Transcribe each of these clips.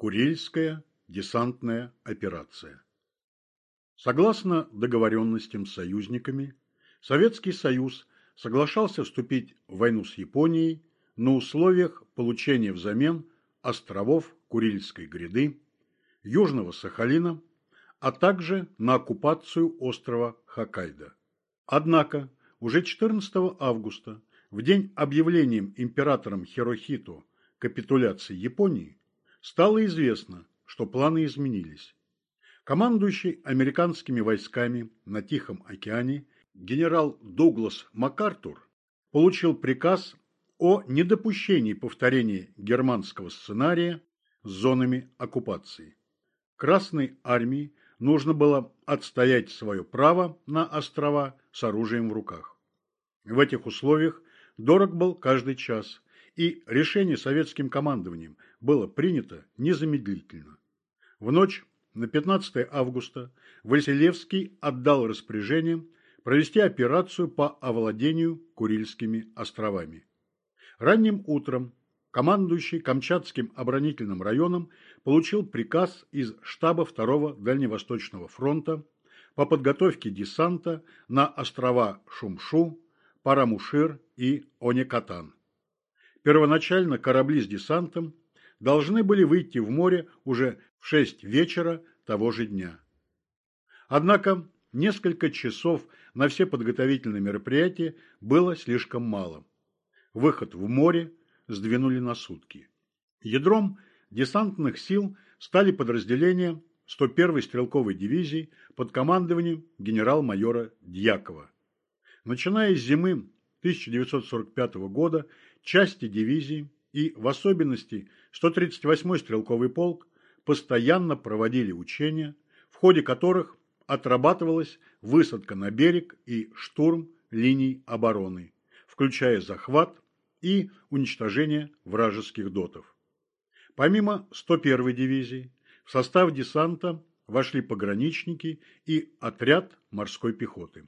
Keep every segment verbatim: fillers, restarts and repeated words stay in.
Курильская десантная операция. Согласно договоренностям с союзниками, Советский Союз соглашался вступить в войну с Японией на условиях получения взамен островов Курильской гряды, Южного Сахалина, а также на оккупацию острова Хоккайдо. Однако уже четырнадцатого августа, в день объявления императором Хирохито капитуляции Японии, стало известно, что планы изменились. Командующий американскими войсками на Тихом океане генерал Дуглас МакАртур получил приказ о недопущении повторения германского сценария с зонами оккупации. Красной армии нужно было отстоять свое право на острова с оружием в руках. В этих условиях дорог был каждый час, и решение советским командованием было принято незамедлительно. В ночь на пятнадцатое августа Василевский отдал распоряжение провести операцию по овладению Курильскими островами. Ранним утром командующий Камчатским оборонительным районом получил приказ из штаба второго Дальневосточного фронта по подготовке десанта на острова Шумшу, Парамушир и Онекатан. Первоначально корабли с десантом должны были выйти в море уже в шесть вечера того же дня. Однако несколько часов на все подготовительные мероприятия было слишком мало. Выход в море сдвинули на сутки. Ядром десантных сил стали подразделения сто первой стрелковой дивизии под командованием генерал-майора Дьякова. Начиная с зимы тысяча девятьсот сорок пятого года части дивизии и, в особенности, сто тридцать восьмой стрелковый полк постоянно проводили учения, в ходе которых отрабатывалась высадка на берег и штурм линий обороны, включая захват и уничтожение вражеских дотов. Помимо сто первой дивизии, в состав десанта вошли пограничники и отряд морской пехоты.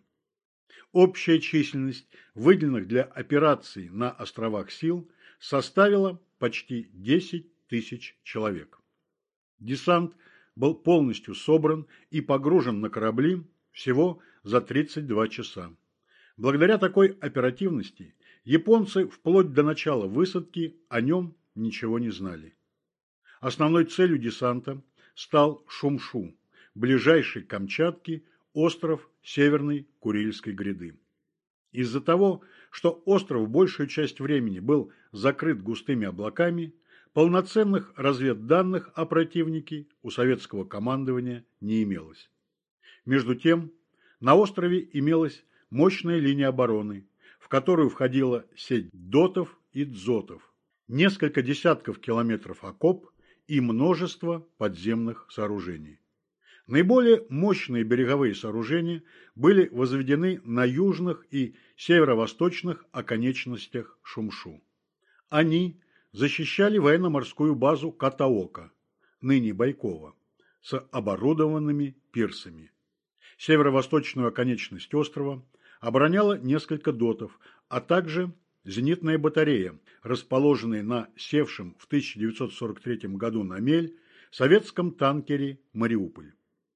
Общая численность выделенных для операций на островах сил составила почти десять тысяч человек. Десант был полностью собран и погружен на корабли всего за тридцать два часа. Благодаря такой оперативности японцы вплоть до начала высадки о нем ничего не знали. Основной целью десанта стал Шумшу, ближайший к Камчатке остров Северной Курильской гряды. Из-за того, что остров большую часть времени был закрыт густыми облаками, полноценных разведданных о противнике у советского командования не имелось. Между тем, на острове имелась мощная линия обороны, в которую входила сеть дотов и дзотов, несколько десятков километров окоп и множество подземных сооружений. Наиболее мощные береговые сооружения были возведены на южных и северо-восточных оконечностях Шумшу. Они защищали военно-морскую базу Катаока, ныне Байкова, с оборудованными пирсами. Северо-восточную оконечность острова обороняла несколько дотов, а также зенитная батарея, расположенная на севшем в тысяча девятьсот сорок третьем году на мель советском танкере «Мариуполь».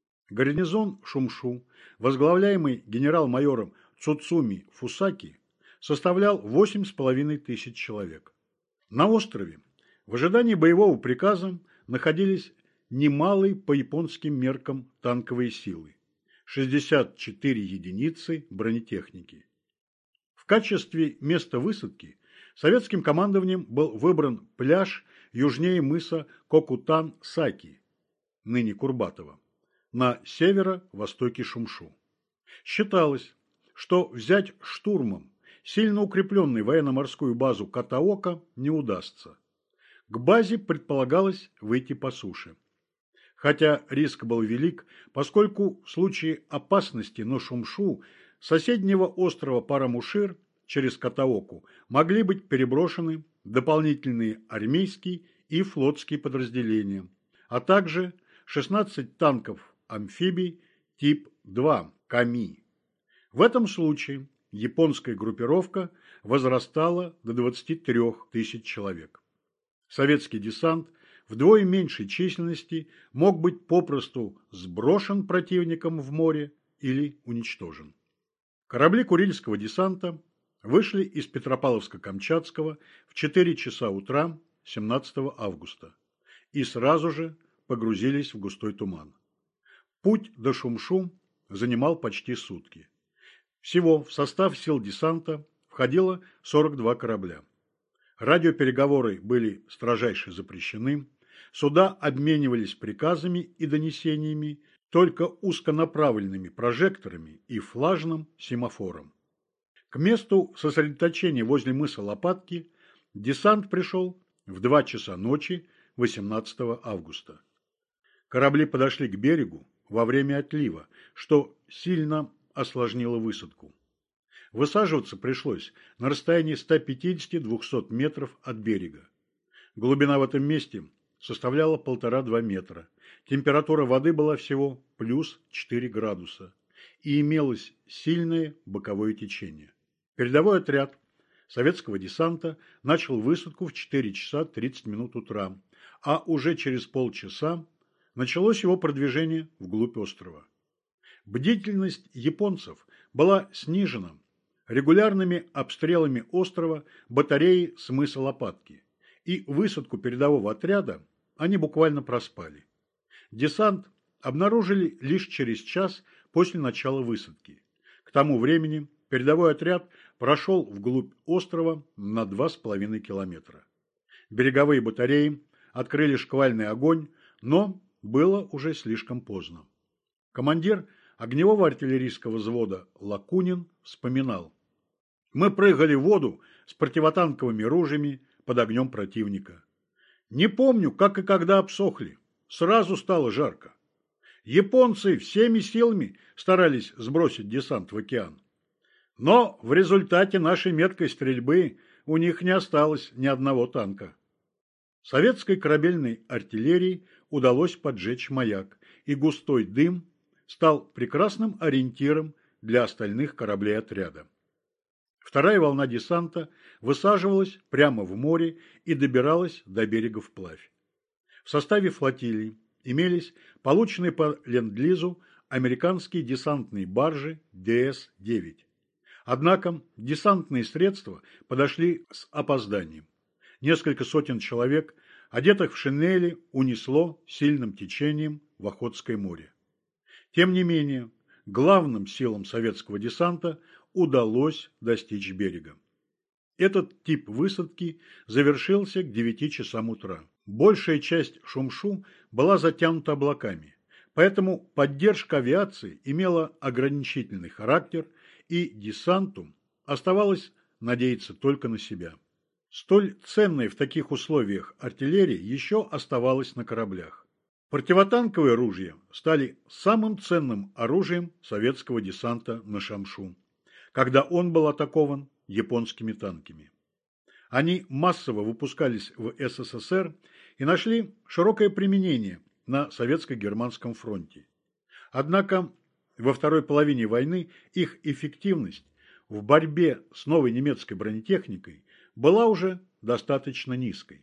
Гарнизон Шумшу, возглавляемый генерал-майором Цуцуми Фусаки, составлял восемь с половиной тысяч человек. На острове в ожидании боевого приказа находились немалые по японским меркам танковые силы – шестьдесят четыре единицы бронетехники. В качестве места высадки советским командованием был выбран пляж южнее мыса Кокутан-Саки, ныне Курбатово, на северо-востоке Шумшу. Считалось, что взять штурмом сильно укрепленную военно-морскую базу Катаока не удастся. К базе предполагалось выйти по суше. Хотя риск был велик, поскольку в случае опасности на Шумшу соседнего острова Парамушир через Катаоку могли быть переброшены дополнительные армейские и флотские подразделения, а также шестнадцать танков-амфибий тип два Ками. В этом случае японская группировка возрастала до двадцати трёх тысяч человек. Советский десант вдвое меньшей численности мог быть попросту сброшен противником в море или уничтожен. Корабли Курильского десанта вышли из Петропавловска-Камчатского в четыре часа утра семнадцатого августа и сразу же погрузились в густой туман. Путь до Шумшу занимал почти сутки. Всего в состав сил десанта входило сорок два корабля. Радиопереговоры были строжайше запрещены, суда обменивались приказами и донесениями только узконаправленными прожекторами и флажным семафором. К месту сосредоточения возле мыса Лопатки десант пришел в два часа ночи восемнадцатого августа. Корабли подошли к берегу во время отлива, что сильно осложнило высадку. Высаживаться пришлось на расстоянии ста пятидесяти — двухсот метров от берега. Глубина в этом месте составляла полтора-два метра. Температура воды была всего плюс четыре градуса. И имелось сильное боковое течение. Передовой отряд советского десанта начал высадку в четыре часа тридцать минут утра, а уже через полчаса началось его продвижение вглубь острова. Бдительность японцев была снижена регулярными обстрелами острова батареи с мыса Лопатки, и высадку передового отряда они буквально проспали. Десант обнаружили лишь через час после начала высадки. К тому времени передовой отряд прошел вглубь острова на два с половиной километра. Береговые батареи открыли шквальный огонь, но было уже слишком поздно. Командир огневого артиллерийского взвода Лакунин вспоминал: «Мы прыгали в воду с противотанковыми ружьями под огнем противника. Не помню, как и когда обсохли. Сразу стало жарко. Японцы всеми силами старались сбросить десант в океан. Но в результате нашей меткой стрельбы у них не осталось ни одного танка». Советской корабельной артиллерии удалось поджечь маяк, и густой дым стал прекрасным ориентиром для остальных кораблей отряда. Вторая волна десанта высаживалась прямо в море и добиралась до берега вплавь. В составе флотилии имелись полученные по ленд-лизу американские десантные баржи Дэ Эс девять. Однако десантные средства подошли с опозданием. Несколько сотен человек, одетых в шинели, унесло сильным течением в Охотское море. Тем не менее, главным силам советского десанта удалось достичь берега. Этот тип высадки завершился к девяти часам утра. Большая часть Шумшу была затянута облаками, поэтому поддержка авиации имела ограничительный характер, и десанту оставалось надеяться только на себя. Столь ценной в таких условиях артиллерия еще оставалась на кораблях. Противотанковые ружья стали самым ценным оружием советского десанта на Шамшу, когда он был атакован японскими танками. Они массово выпускались в Эс Эс Эс Эр и нашли широкое применение на советско-германском фронте. Однако во второй половине войны их эффективность в борьбе с новой немецкой бронетехникой была уже достаточно низкой.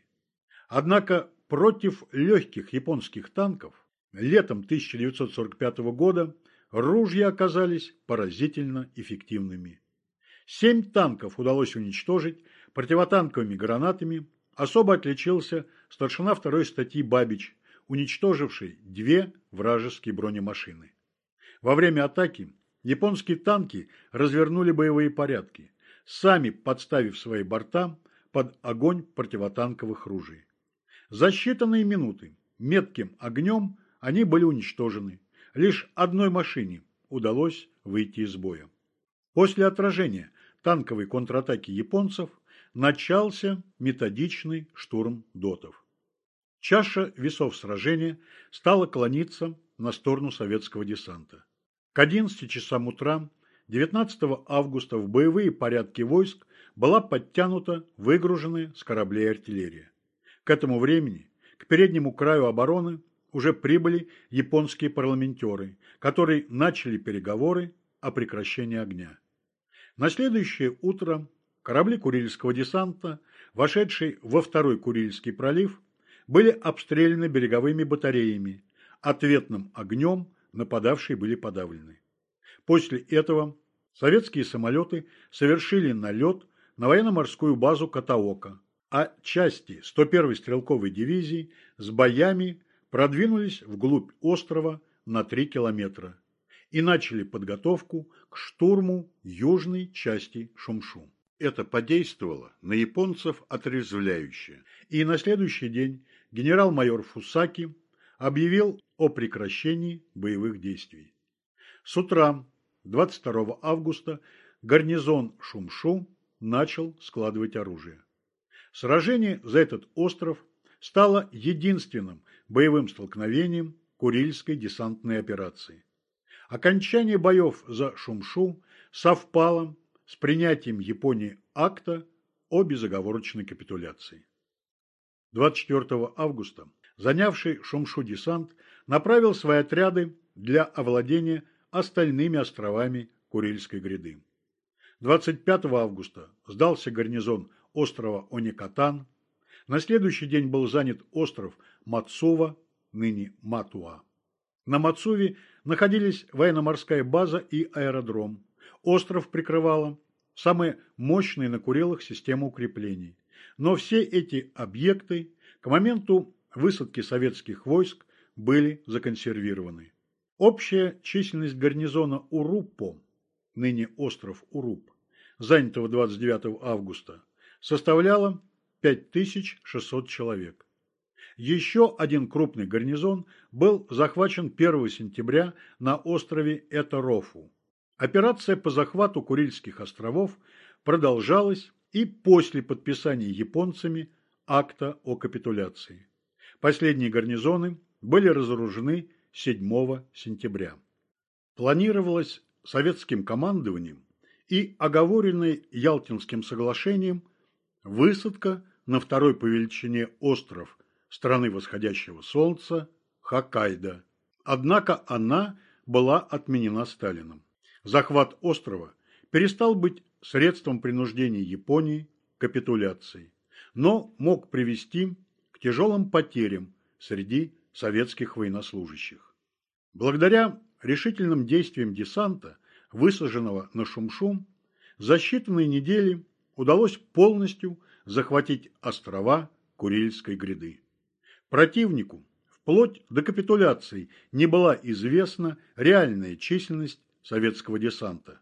Однако против легких японских танков летом тысяча девятьсот сорок пятого года ружья оказались поразительно эффективными. Семь танков удалось уничтожить противотанковыми гранатами. Особо отличился старшина второй статьи Бабич, уничтоживший две вражеские бронемашины. Во время атаки японские танки развернули боевые порядки, сами подставив свои борта под огонь противотанковых ружей. За считанные минуты метким огнем они были уничтожены. Лишь одной машине удалось выйти из боя. После отражения танковой контратаки японцев начался методичный штурм дотов. Чаша весов сражения стала клониться на сторону советского десанта. К одиннадцати часам утра девятнадцатого августа в боевые порядки войск была подтянута выгруженная с кораблей артиллерия. К этому времени к переднему краю обороны уже прибыли японские парламентеры, которые начали переговоры о прекращении огня. На следующее утро корабли Курильского десанта, вошедшие во второй Курильский пролив, были обстреляны береговыми батареями, ответным огнем нападавшие были подавлены. После этого советские самолеты совершили налет на военно-морскую базу Катаока, а части сто первой стрелковой дивизии с боями продвинулись вглубь острова на три километра и начали подготовку к штурму южной части Шумшу. Это подействовало на японцев отрезвляюще, и на следующий день генерал-майор Фусаки объявил о прекращении боевых действий. С утра двадцать второго августа гарнизон Шумшу начал складывать оружие. Сражение за этот остров стало единственным боевым столкновением Курильской десантной операции. Окончание боев за Шумшу совпало с принятием Японии акта о безоговорочной капитуляции. двадцать четвёртого августа занявший Шумшу десант направил свои отряды для овладения остальными островами Курильской гряды. двадцать пятого августа сдался гарнизон острова Оникатан. На следующий день был занят остров Мацува, ныне Матуа. На Мацуве находились военно-морская база и аэродром. Остров прикрывала самая мощная на Курилах система укреплений. Но все эти объекты к моменту высадки советских войск были законсервированы. Общая численность гарнизона Уруппо, ныне остров Уруп, занятого двадцать девятого августа, составляла пять тысяч шестьсот человек. Еще один крупный гарнизон был захвачен первого сентября на острове Эторофу. Операция по захвату Курильских островов продолжалась и после подписания японцами акта о капитуляции. Последние гарнизоны были разоружены седьмого сентября. Планировалось советским командованием и оговоренной Ялтинским соглашением высадка на второй по величине остров страны восходящего солнца Хоккайдо. Однако она была отменена Сталином. Захват острова перестал быть средством принуждения Японии к капитуляции, но мог привести к тяжелым потерям среди советских военнослужащих. Благодаря решительным действиям десанта, высаженного на Шумшу, за считанные недели удалось полностью захватить острова Курильской гряды. Противнику вплоть до капитуляции не была известна реальная численность советского десанта.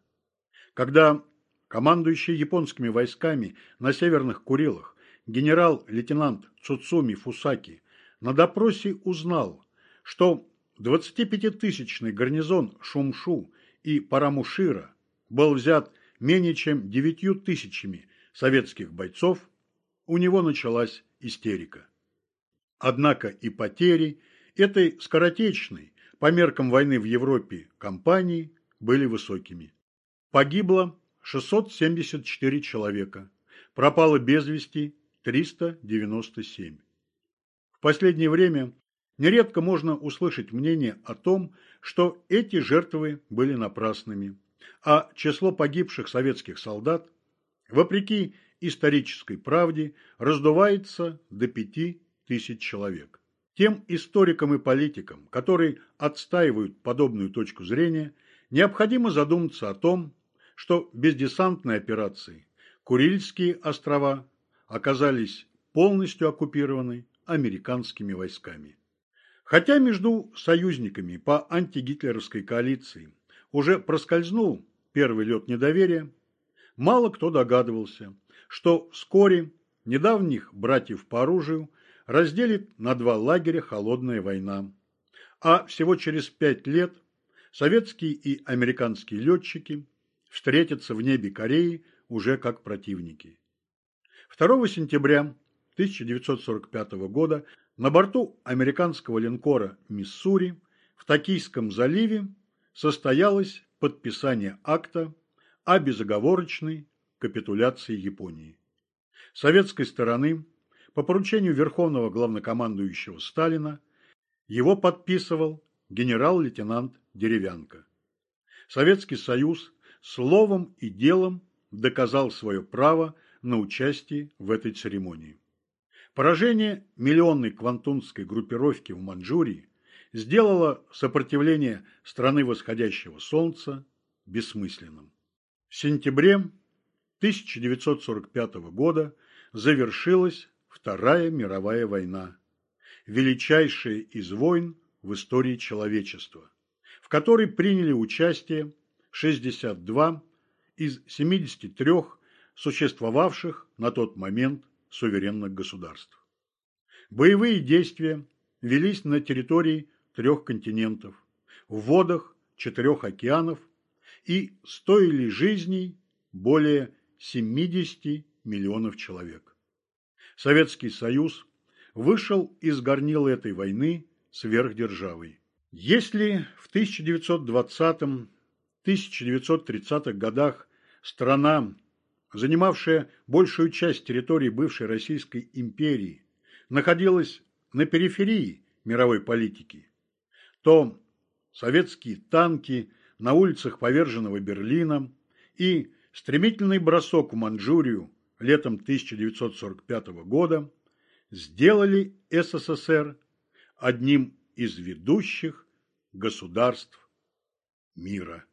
Когда командующий японскими войсками на Северных Курилах генерал-лейтенант Цуцуми Фусаки на допросе узнал, что двадцатипятитысячный гарнизон Шумшу и Парамушира был взят менее чем девятью тысячами советских бойцов, у него началась истерика. Однако и потери этой скоротечной, по меркам войны в Европе, кампании были высокими. Погибло шестьсот семьдесят четыре человека, пропало без вести триста девяносто семь. В последнее время нередко можно услышать мнение о том, что эти жертвы были напрасными, а число погибших советских солдат, вопреки исторической правде, раздувается до пяти тысяч человек. Тем историкам и политикам, которые отстаивают подобную точку зрения, необходимо задуматься о том, что без десантной операции Курильские острова оказались полностью оккупированы американскими войсками. Хотя между союзниками по антигитлеровской коалиции уже проскользнул первый лед недоверия, мало кто догадывался, что вскоре недавних братьев по оружию разделит на два лагеря холодная война, а всего через пять лет советские и американские летчики встретятся в небе Кореи уже как противники. второго сентября тысяча девятьсот сорок пятого года на борту американского линкора «Миссури» в Токийском заливе состоялось подписание акта о безоговорочной капитуляции Японии. С советской стороны, по поручению Верховного главнокомандующего Сталина, его подписывал генерал-лейтенант Деревянко. Советский Союз словом и делом доказал свое право на участие в этой церемонии. Поражение миллионной квантунской группировки в Маньчжурии сделало сопротивление страны восходящего солнца бессмысленным. В сентябре тысяча девятьсот сорок пятого года завершилась Вторая мировая война, величайшая из войн в истории человечества, в которой приняли участие шестьдесят два из семидесяти трёх существовавших на тот момент суверенных государств. Боевые действия велись на территории трех континентов, в водах четырех океанов и стоили жизней более семидесяти миллионов человек. Советский Союз вышел из горнила этой войны сверхдержавой. Если в тысяча девятьсот двадцатом — тысяча девятьсот тридцатых годах страна, занимавшая большую часть территории бывшей Российской империи, находилась на периферии мировой политики, то советские танки на улицах поверженного Берлина и стремительный бросок в Маньчжурию летом тысяча девятьсот сорок пятого года сделали СССР одним из ведущих государств мира.